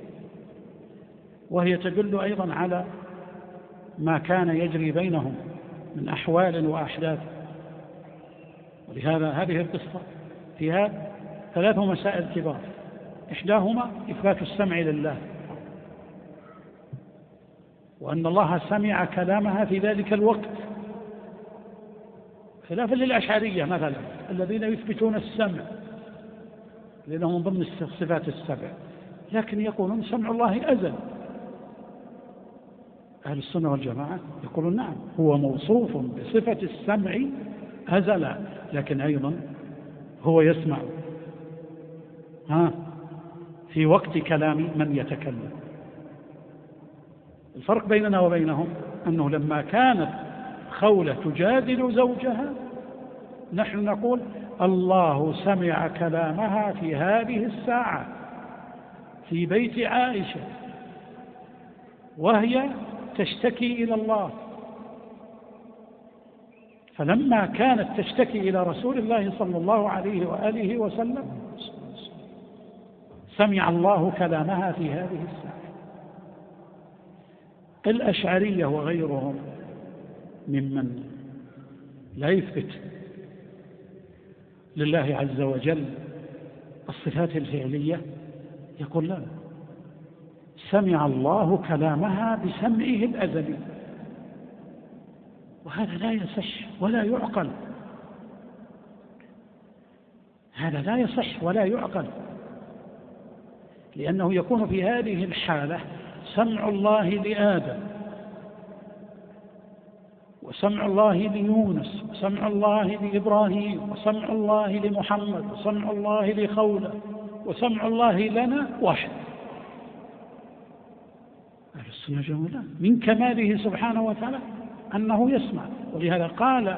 وهي تدل أيضا على ما كان يجري بينهم من أحوال وأحداث. ولهذا هذه القصة فيها 3 مسائل كبار. إحداهما إثبات السمع لله، وأن الله سمع كلامها في ذلك الوقت، خلافا للأشعرية مثلا الذين يثبتون السمع لأنهم ضمن الصفات السبع، لكن يقولون سمع الله أزل. أهل السنة والجماعة يقولون نعم، هو موصوف بصفة السمع أزلا، لكن أيضا هو يسمع في وقت كلام من يتكلم. الفرق بيننا وبينهم أنه لما كانت خولة تجادل زوجها نحن نقول الله سمع كلامها في هذه الساعة في بيت عائشة وهي تشتكي إلى الله. فلما كانت تشتكي إلى رسول الله صلى الله عليه وآله وسلم سمع الله كلامها في هذه الساعة. الأشعرية وغيرهم ممن لا يثبت لله عز وجل الصفات الفعلية يقول لا، سمع الله كلامها بسمعه الأزلي، وهذا لا يصح ولا يعقل. هذا لا يصح ولا يعقل، لأنه يكون في هذه الحالة سمع الله لآدم وسمع الله ليونس وسمع الله لإبراهيم وسمع الله لمحمد وسمع الله لخولة وسمع الله لنا واحد. أهل السنة جميلة من كماله سبحانه وتعالى أنه يسمع، ولهذا قال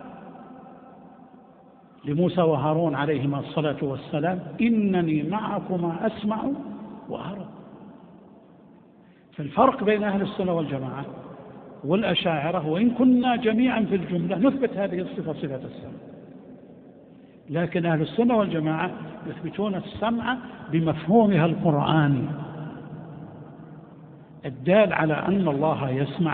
لموسى وهارون عليهما الصلاة والسلام: إنني معكما أسمع وأرى. فالفرق بين أهل السنة والجماعة والأشاعرة، وإن كنا جميعا في الجملة نثبت هذه الصفة صفة السمع، لكن أهل السنة والجماعة يثبتون السمع بمفهومها القرآني الدال على أن الله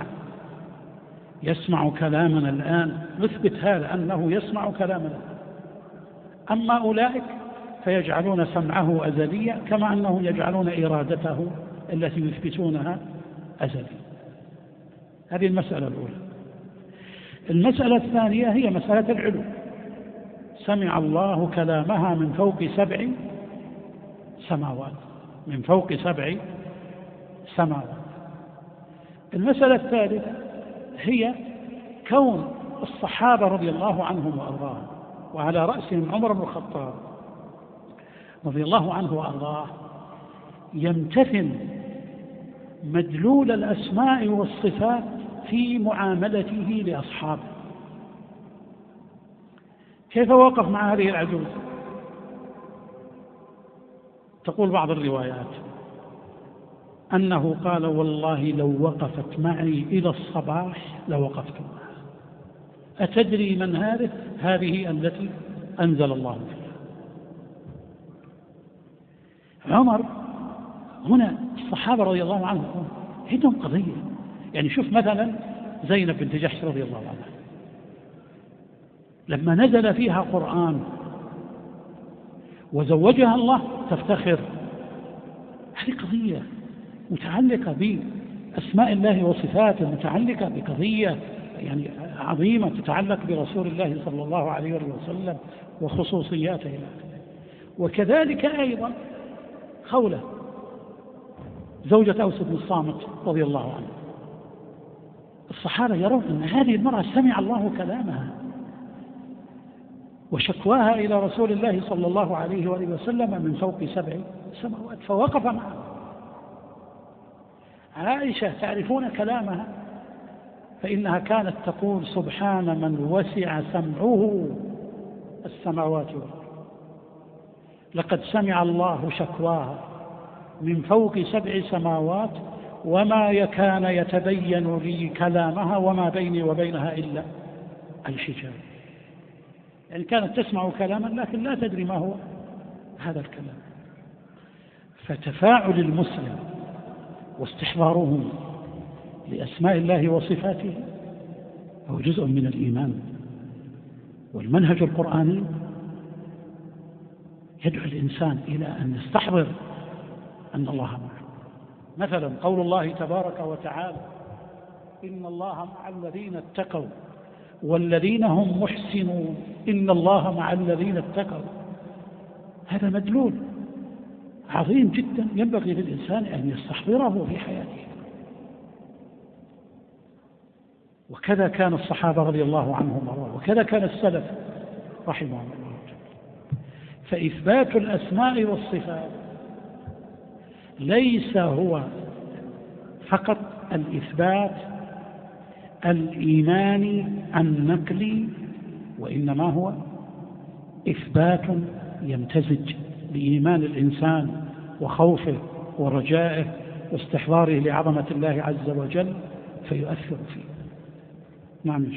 يسمع كلامنا الآن، نثبت هذا أنه يسمع كلامنا. أما أولئك فيجعلون سمعه أزليا كما أنهم يجعلون إرادته التي يثبتونها أزليا. هذه المسألة الأولى. المسألة الثانية هي مسألة العلو. سمع الله كلامها من فوق 7 سماوات، من فوق 7 سماوات. المسألة الثالثة هي كون الصحابة رضي الله عنهم وأرضاهم، وعلى رأسهم عمر بن الخطاب رضي الله عنه وأرضاه، يمتثل مدلول الأسماء والصفات في معاملته لأصحابه. كيف وقف مع هذه العجوز؟ تقول بعض الروايات أنه قال: والله لو وقفت معي إلى الصباح لوقفت معها. أتدري من هذه؟ هذه التي أنزل الله فيها. عمر هنا الصحابة رضي الله عنهم عندهم قضية، يعني شوف مثلا زينب بنت جحش رضي الله عنها لما نزل فيها قرآن وزوجها الله تفتخر. هذه قضية متعلقة بأسماء الله وصفاته، متعلقة بقضية يعني عظيمة تتعلق برسول الله صلى الله عليه وسلم وخصوصياته. وكذلك أيضا خولة زوجة أوس بن الصامت رضي الله عنه، الصحابة يرون أن هذه المرأة سمع الله كلامها وشكواها إلى رسول الله صلى الله عليه وسلم من فوق 7 سماوات فوقف معها. عائشة تعرفون كلامها، فإنها كانت تقول: سبحان من وسع سمعه السماوات والأرض، لقد سمع الله شكواها من فوق 7 سماوات وما كان يتبين لي كلامها وما بيني وبينها إلا الحجاب. يعني كانت تسمع كلاما لكن لا تدري ما هو هذا الكلام. فتفاعل المسلم واستحضاره لأسماء الله وصفاته هو جزء من الإيمان، والمنهج القرآني يدعو الإنسان إلى أن يستحضر أن الله معه. مثلا قول الله تبارك وتعالى: إن الله مع الذين اتقوا والذين هم محسنون إن الله مع الذين اتقوا. هذا مدلول عظيم جدا ينبغي للإنسان أن يستحضره في حياته. وكذا كان الصحابة رضي الله عنهم وكذا كان السلف رحمهم الله. فإثبات الأسماء والصفات ليس هو فقط الإثبات الإيماني النقلي، وإنما هو إثبات يمتزج بإيمان الإنسان وخوفه ورجائه واستحضاره لعظمة الله عز وجل فيؤثر فيه. نعم.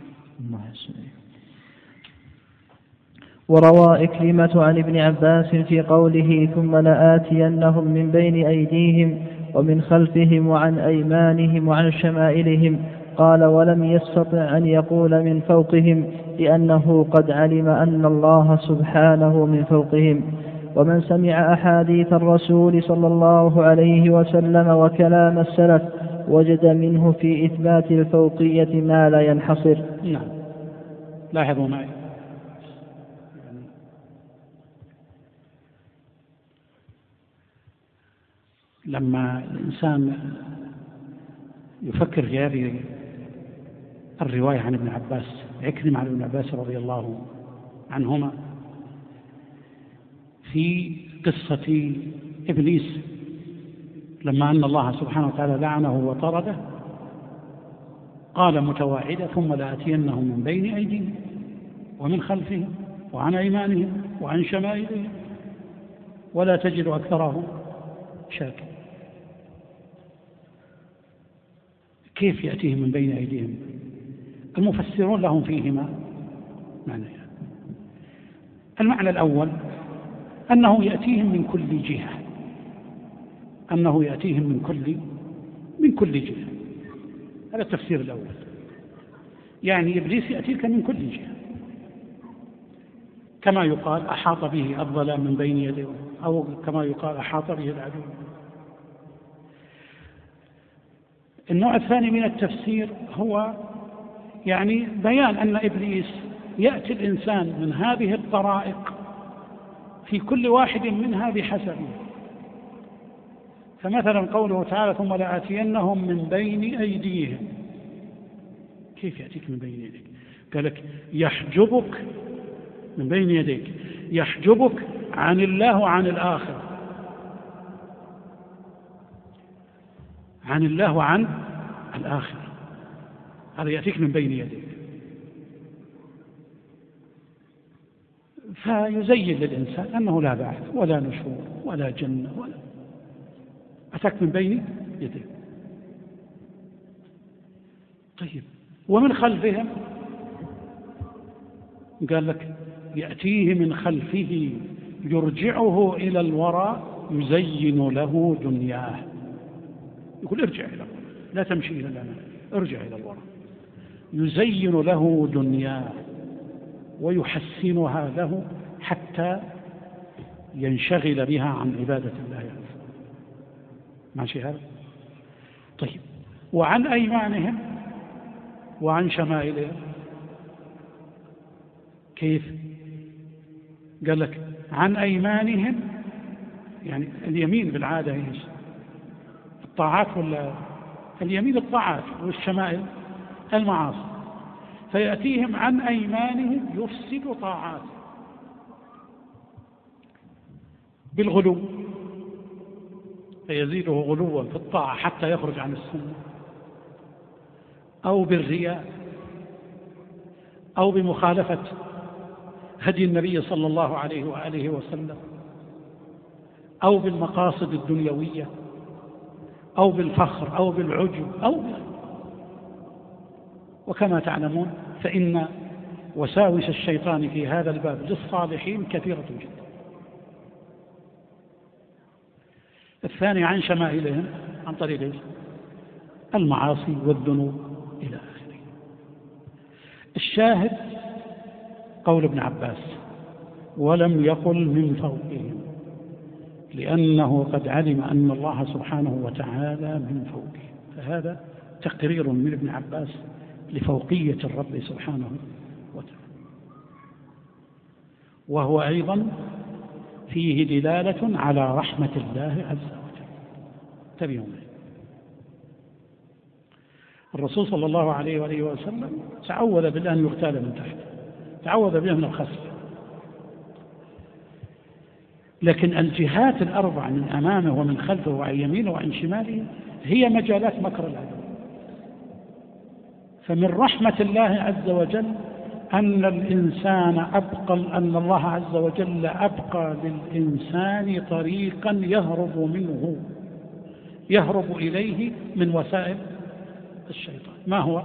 وروى إكرمة عن ابن عباس في قوله: ثم لآتينهم من بين أيديهم ومن خلفهم وعن أيمانهم وعن شمائلهم، قال: ولم يستطع أن يقول من فوقهم لأنه قد علم أن الله سبحانه من فوقهم. ومن سمع أحاديث الرسول صلى الله عليه وسلم وكلام السلف وجد منه في إثبات الفوقية ما لا ينحصر. نعم. لاحظوا معي لما الإنسان يفكر في هذه الرواية عن ابن عباس، عكرمة عن ابن عباس رضي الله عنهما في قصة إبليس لما أن الله سبحانه وتعالى لعنه وطرده، قال متواعدا: ثم لآتينهم من بين أيديهم ومن خلفهم وعن أيمانهم وعن شمائلهم ولا تجد أكثرهم شاكرين. كيف يأتيهم من بين أيديهم؟ المفسرون لهم فيهما معنيان. المعنى الأول أنه يأتيهم من كل جهة، أنه يأتيهم من كل جهة. هذا التفسير الأول، يعني إبليس يأتيك من كل جهة، كما يقال أحاط به الظلام من بين يديه، أو كما يقال أحاط به العدو. النوع الثاني من التفسير هو يعني بيان أن إبليس يأتي الإنسان من هذه الطرائق في كل واحد منها بحسبه. فمثلا قوله تعالى: ثم لآتينهم من بين أيديهم. كيف يأتيك من بين يديك؟ قال لك يحجبك من بين يديك، يحجبك عن الله وعن الآخر. عن الله وعن الآخرة. هذا يأتيك من بين يديك، فيزين للإنسان أنه لا بعث ولا نشور ولا جنة ولا أتاك من بين يديك. طيب، ومن خلفهم قال لك يأتيه من خلفه يرجعه إلى الوراء يزين له دنياه. يقول ارجع إلى الوراء، لا تمشي إلى الأمام، ارجع إلى الوراء. يزين له دنياه ويحسنها له حتى ينشغل بها عن عبادة الله عز وجل. ماشي هذا؟ طيب، وعن أيمانهم وعن شمائلهم كيف؟ قال لك عن أيمانهم، يعني اليمين بالعادة ايش؟ الطاعات، ولا اليمين الطاعات، والشمائل المعاصي. فيأتيهم عن أيمانهم يفسد طاعات بالغلو، فيزيده غلوا في الطاعة حتى يخرج عن السنة، أو بالرياء، أو بمخالفة هدي النبي صلى الله عليه وآله وسلم، أو بالمقاصد الدنيوية، أو بالفخر، أو بالعجب، وكما تعلمون فإن وساوس الشيطان في هذا الباب للصالحين كثيرة جدا. الثاني عن شمائلهم عن طريق المعاصي والذنوب إلى آخره. الشاهد قول ابن عباس: ولم يقل من فوقهم، لأنه قد علم أن الله سبحانه وتعالى من فوقه. فهذا تقرير من ابن عباس لفوقية الرب سبحانه وتعالى، وهو أيضا فيه دلالة على رحمة الله عز وجل. انتبهوا معي، الرسول صلى الله عليه وآله وسلم تعوذ بالله أن يغتال من تحت، تعوذ به من الخسف، لكن الجهات الأربع من أمامه ومن خلفه وعن يمينه وعن شماله هي مجالات مكر العدو. فمن رحمة الله عز وجل أن الله عز وجل أبقى للإنسان طريقا يهرب إليه من وسائل الشيطان. ما هو؟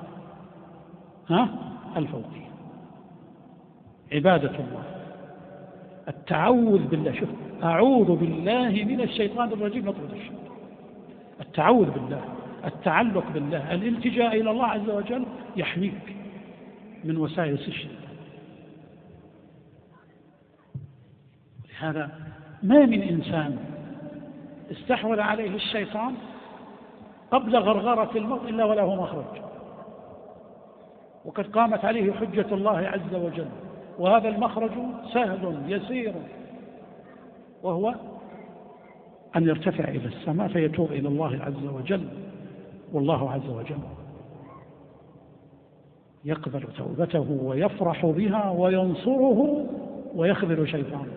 الفوقية، عبادة الله، التعوذ بالله. شوف، أعوذ بالله من الشيطان الرجيم، نطرد الشيطان. التعوذ بالله، التعلق بالله، الالتجاء إلى الله عز وجل يحميك من وسائل الشيطان. لهذا ما من إنسان استحوذ عليه الشيطان قبل غرغرة الموت إلا وله مخرج، وقد قامت عليه حجة الله عز وجل، وهذا المخرج سهل يسير، وهو أن يرتفع إلى السماء فيتوب إلى الله عز وجل، والله عز وجل يقبل توبته ويفرح بها وينصره ويخذل شيطانه.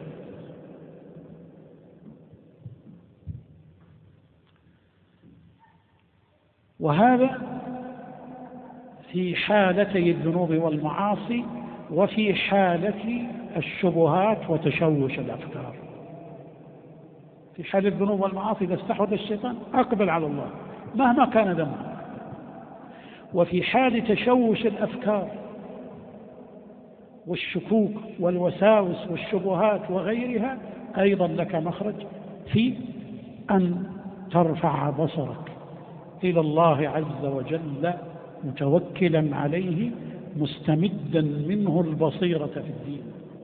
وهذا في حالتي الذنوب والمعاصي، وفي حالة الشبهات وتشوش الأفكار. في حال الذنوب والمعاصي إذا استحوذ الشيطان أقبل على الله مهما كان ذنبه. وفي حال تشوش الأفكار والشكوك والوساوس والشبهات وغيرها أيضا لك مخرج في أن ترفع بصرك إلى الله عز وجل متوكلا عليه مستمدا منه البصيرة في الدين.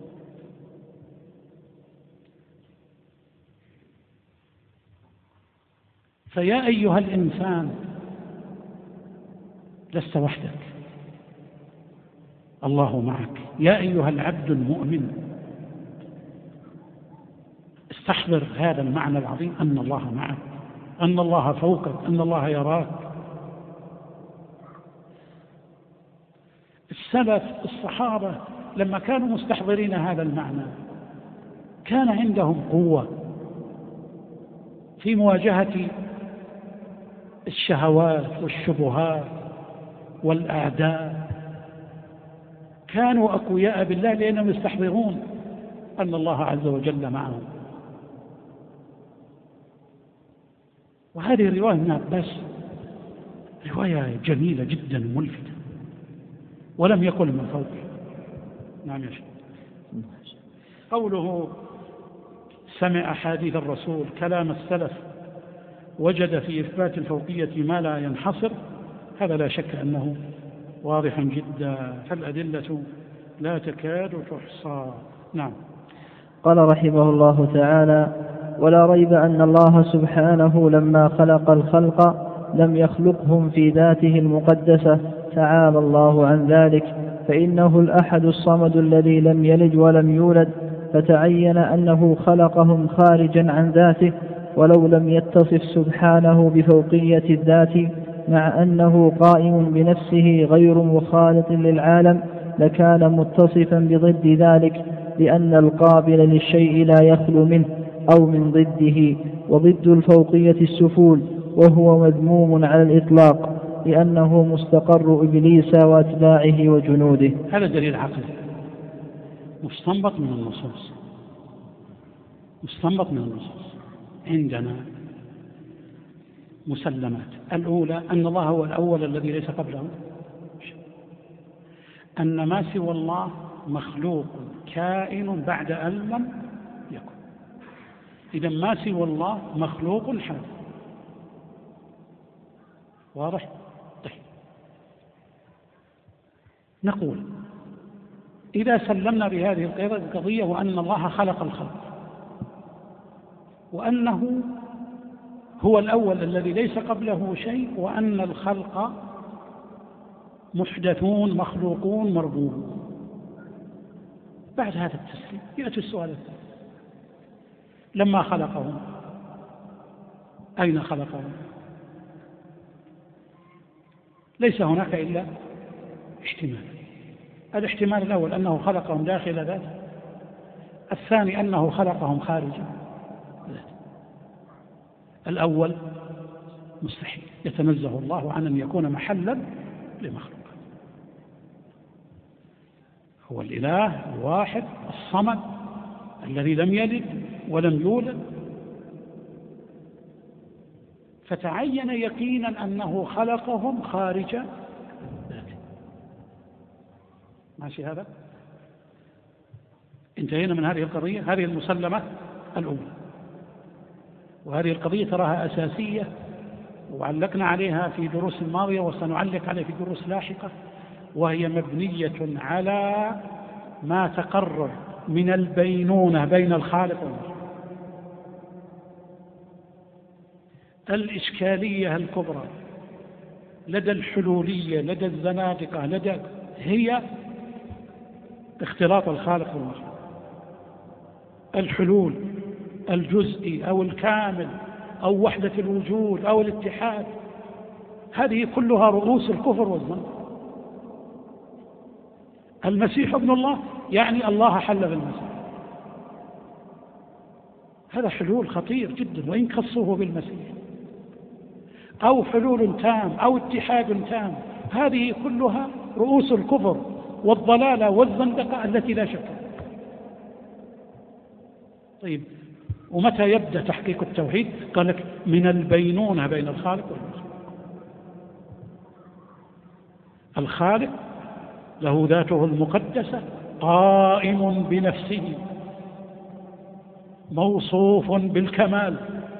فيا أيها الإنسان لست وحدك، الله معك. يا أيها العبد المؤمن استحضر هذا المعنى العظيم، أن الله معك، أن الله فوقك، أن الله يراك. السلف الصحابة لما كانوا مستحضرين هذا المعنى كان عندهم قوة في مواجهة الشهوات والشبهات والأعداء، كانوا أقوياء بالله لأنهم يستحضرون أن الله عز وجل معهم. وهذه الرواية من عباس رواية جميلة جدا ملفتة، ولم يقل من فوقه. نعم يا شيخ. قوله سمع أحاديث الرسول كلام السلف وجد في إثبات الفوقية ما لا ينحصر، هذا لا شك أنه واضح جدا، فالأدلة لا تكاد تحصى. نعم. قال رحمه الله تعالى: ولا ريب أن الله سبحانه لما خلق الخلق لم يخلقهم في ذاته المقدسة تعالى الله عن ذلك، فإنه الأحد الصمد الذي لم يلد ولم يولد، فتعين أنه خلقهم خارجا عن ذاته، ولو لم يتصف سبحانه بفوقية الذات مع أنه قائم بنفسه غير مخالط للعالم لكان متصفا بضد ذلك، لأن القابل للشيء لا يخلو منه أو من ضده، وضد الفوقية السفول، وهو مذموم على الإطلاق لأنه مستقر إبليس وأتباعه وجنوده. هذا دليل عقلي مستنبط من النصوص. مستنبط من النصوص. عندنا مسلمات: الأولى أن الله هو الأول الذي ليس قبله، أن ما سوى الله مخلوق كائن بعد أن لم يكن. إذا ما سوى الله مخلوق حادث. واضح؟ طيب، نقول إذا سلمنا بهذه القضية وأن الله خلق الخلق وأنه هو الأول الذي ليس قبله شيء، وأن الخلق محدثون مخلوقون مربوبون، بعد هذا التسليم يأتي السؤال الثاني: لما خلقهم أين خلقهم؟ ليس هناك إلا احتمال. الاحتمال الأول أنه خلقهم داخل ذاته، الثاني أنه خلقهم خارج ذاته. الأول مستحيل، يتنزه الله عن أن يكون محلا لمخلوق. هو الإله الواحد الصمد الذي لم يلد ولم يولد، فتعين يقينا أنه خلقهم خارج ذاته. ماشي هذا؟ انتهينا من هذه القضية. هذه المسلمة الأولى، وهذه القضية تراها أساسية وعلقنا عليها في دروس ماضية وسنعلق عليها في دروس لاحقة، وهي مبنية على ما تقرر من البينونة بين الخالق والمخلوق. الإشكالية الكبرى لدى الحلولية لدى الزنادقة هي اختلاط الخالق والمخلوق. الحلول الجزئي أو الكامل أو وحدة الوجود أو الاتحاد، هذه كلها رؤوس الكفر والزندقة. المسيح ابن الله يعني الله حل بالمسيح، هذا حلول خطير جدا وإن خصوه بالمسيح. أو حلول تام أو اتحاد تام، هذه كلها رؤوس الكفر والضلالة والزندقة التي لا شك. طيب، ومتى يبدأ تحقيق التوحيد؟ قال لك من البينونة بين الخالق والمخلوق. الخالق له ذاته المقدسة قائم بنفسه موصوف بالكمال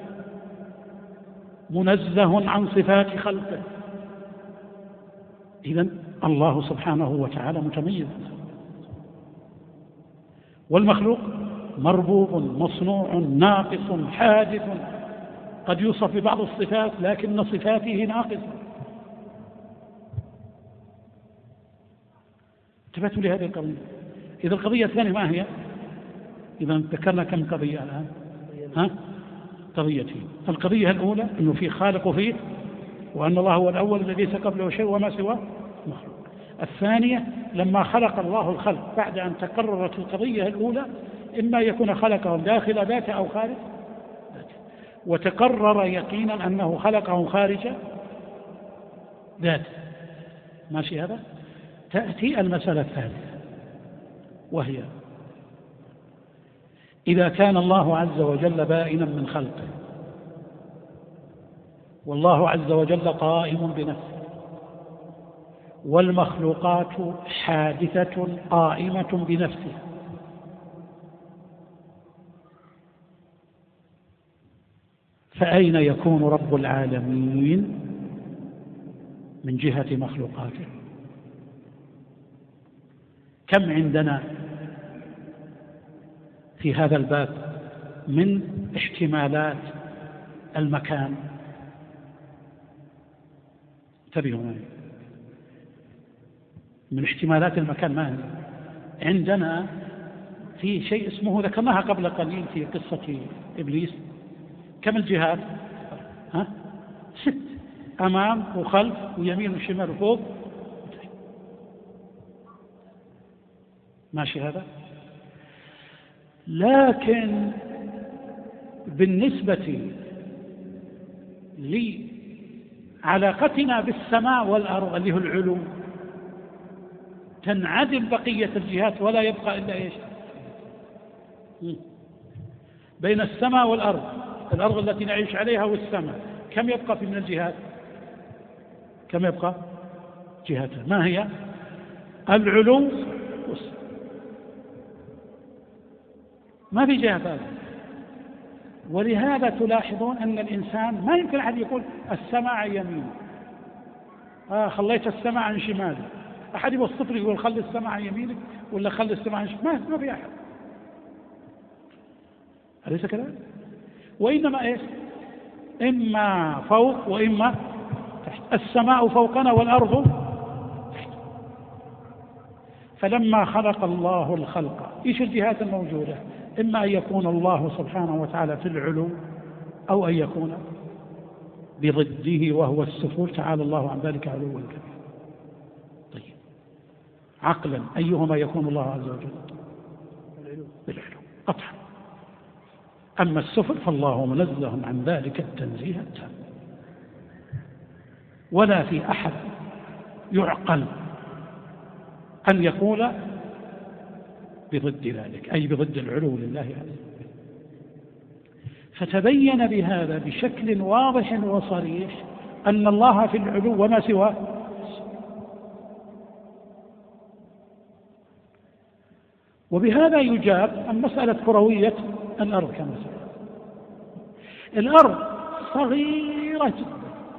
منزه عن صفات خلقه. إذن الله سبحانه وتعالى متميز. والمخلوق مربوب مصنوع ناقص حادث، قد يوصف ببعض الصفات لكن صفاته ناقصة. انتبهتوا لهذه القضية. إذا القضية الثانية ما هي؟ إذا ذكرنا كم قضية الآن؟ قضيتين. القضية الأولى أنه في خالق وفيه، وأن الله هو الأول الذي ليس قبله شيء وما سواه مخلوق. الثانية لما خلق الله الخلق بعد أن تقررت القضية الأولى، إما يكون خلقهم داخل ذاته أو خارج ذاته، وتقرر يقينا أنه خلقهم خارج ذاته. ماشي هذا؟ تأتي المسألة الثالثة، وهي إذا كان الله عز وجل بائنا من خلقه، والله عز وجل قائم بنفسه، والمخلوقات حادثة قائمة بنفسها، فأين يكون رب العالمين من جهة مخلوقاته؟ كم عندنا في هذا الباب من احتمالات المكان؟ انتبهوا معي، من احتمالات المكان ما هي؟ عندنا في شيء اسمه، ذكرناها قبل قليل في قصة إبليس، كم الجهات؟ 6، أمام وخلف ويمين وشمال وفوق. ماشي هذا؟ لكن بالنسبة لعلاقتنا بالسماء والأرض اللي هو العلو، تنعدم بقية الجهات ولا يبقى إلا إيش؟ بين السماء والأرض، الأرض التي نعيش عليها والسماء، كم يبقى في من الجهات؟ كم يبقى؟ جهتان، ما هي؟ العلو والسماء، ما في جهة ثالثة. ولهذا تلاحظون أن الإنسان ما يمكن أحد يقول السماء عن يمينه، خليت السماء عن شماله. أحد يوصف لي يقول خلي السماء عن يمينك ولا خلي السماء عن شمالك؟ ما في أحد، أليس كذلك؟ وإنما إيش؟ إما فوق وإما تحت، السماء فوقنا والأرض تحت. فلما خلق الله الخلق، إيش الجهات الموجودة؟ إما أن يكون الله سبحانه وتعالى في العلو، أو أن يكون بضده وهو السفول، تعالى الله عن ذلك علوا كبيرا. طيب، عقلا أيهما يكون الله عز وجل؟ بالعلو قطعا. أما السفل فالله منزه عن ذلك التنزيه التام، ولا في أحد يعقل أن يقول بضد ذلك، أي بضد العلو لله عز وجل. فتبين بهذا بشكل واضح وصريح أن الله في العلو وما سواه. وبهذا يجاب عن مسألة كروية الأرض كما سبق. الأرض صغيرة جدا،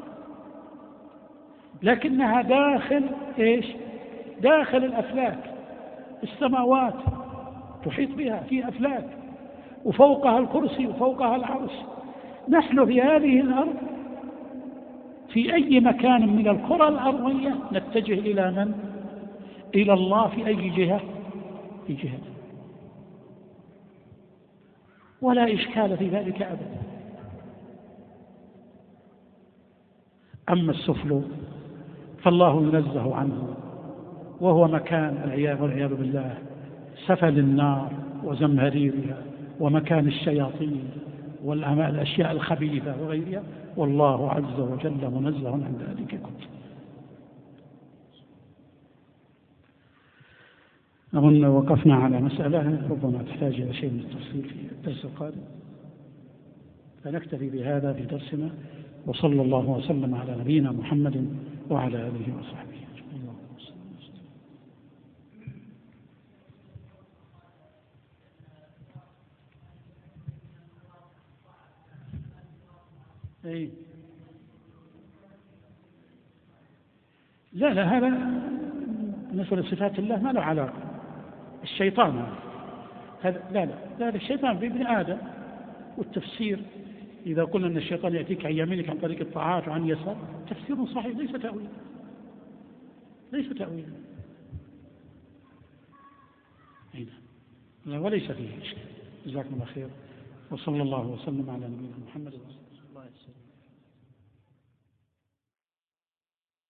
لكنها داخل إيش؟ داخل الأفلاك، السماوات تحيط بها في أفلاك، وفوقها الكرسي وفوقها العرش. نحن في هذه الأرض في أي مكان من الكرة الأرضية نتجه إلى من؟ إلى الله. في أي جهة؟ في جهة، ولا إشكال في ذلك أبدا. أما السفل فالله ينزه عنه، وهو مكان والعياذ بالله سفل النار وزمهريرها، ومكان الشياطين والأشياء الخبيثة وغيرها، والله عز وجل منزه عن ذلك كله. أظن وقفنا على مسألة ربما تحتاج إلى شيء من التفصيل في الدرس القادم، فنكتفي بهذا في درسنا، وصلى الله وسلم على نبينا محمد وعلى آله وصحبه. أي لا، هذا بالنسبة لصفات الله ما له علاقة. الشيطان هذا لا الشيطان في ابن آدم. والتفسير إذا قلنا أن الشيطان يأتيك عن يمينك عن طريق الطاعات وعن يسار، تفسير صحيح ليس تأويل، ليس تأويل، وليس فيه شيء. جزاكم الله خير، وصلى الله وسلم على نبينا محمد.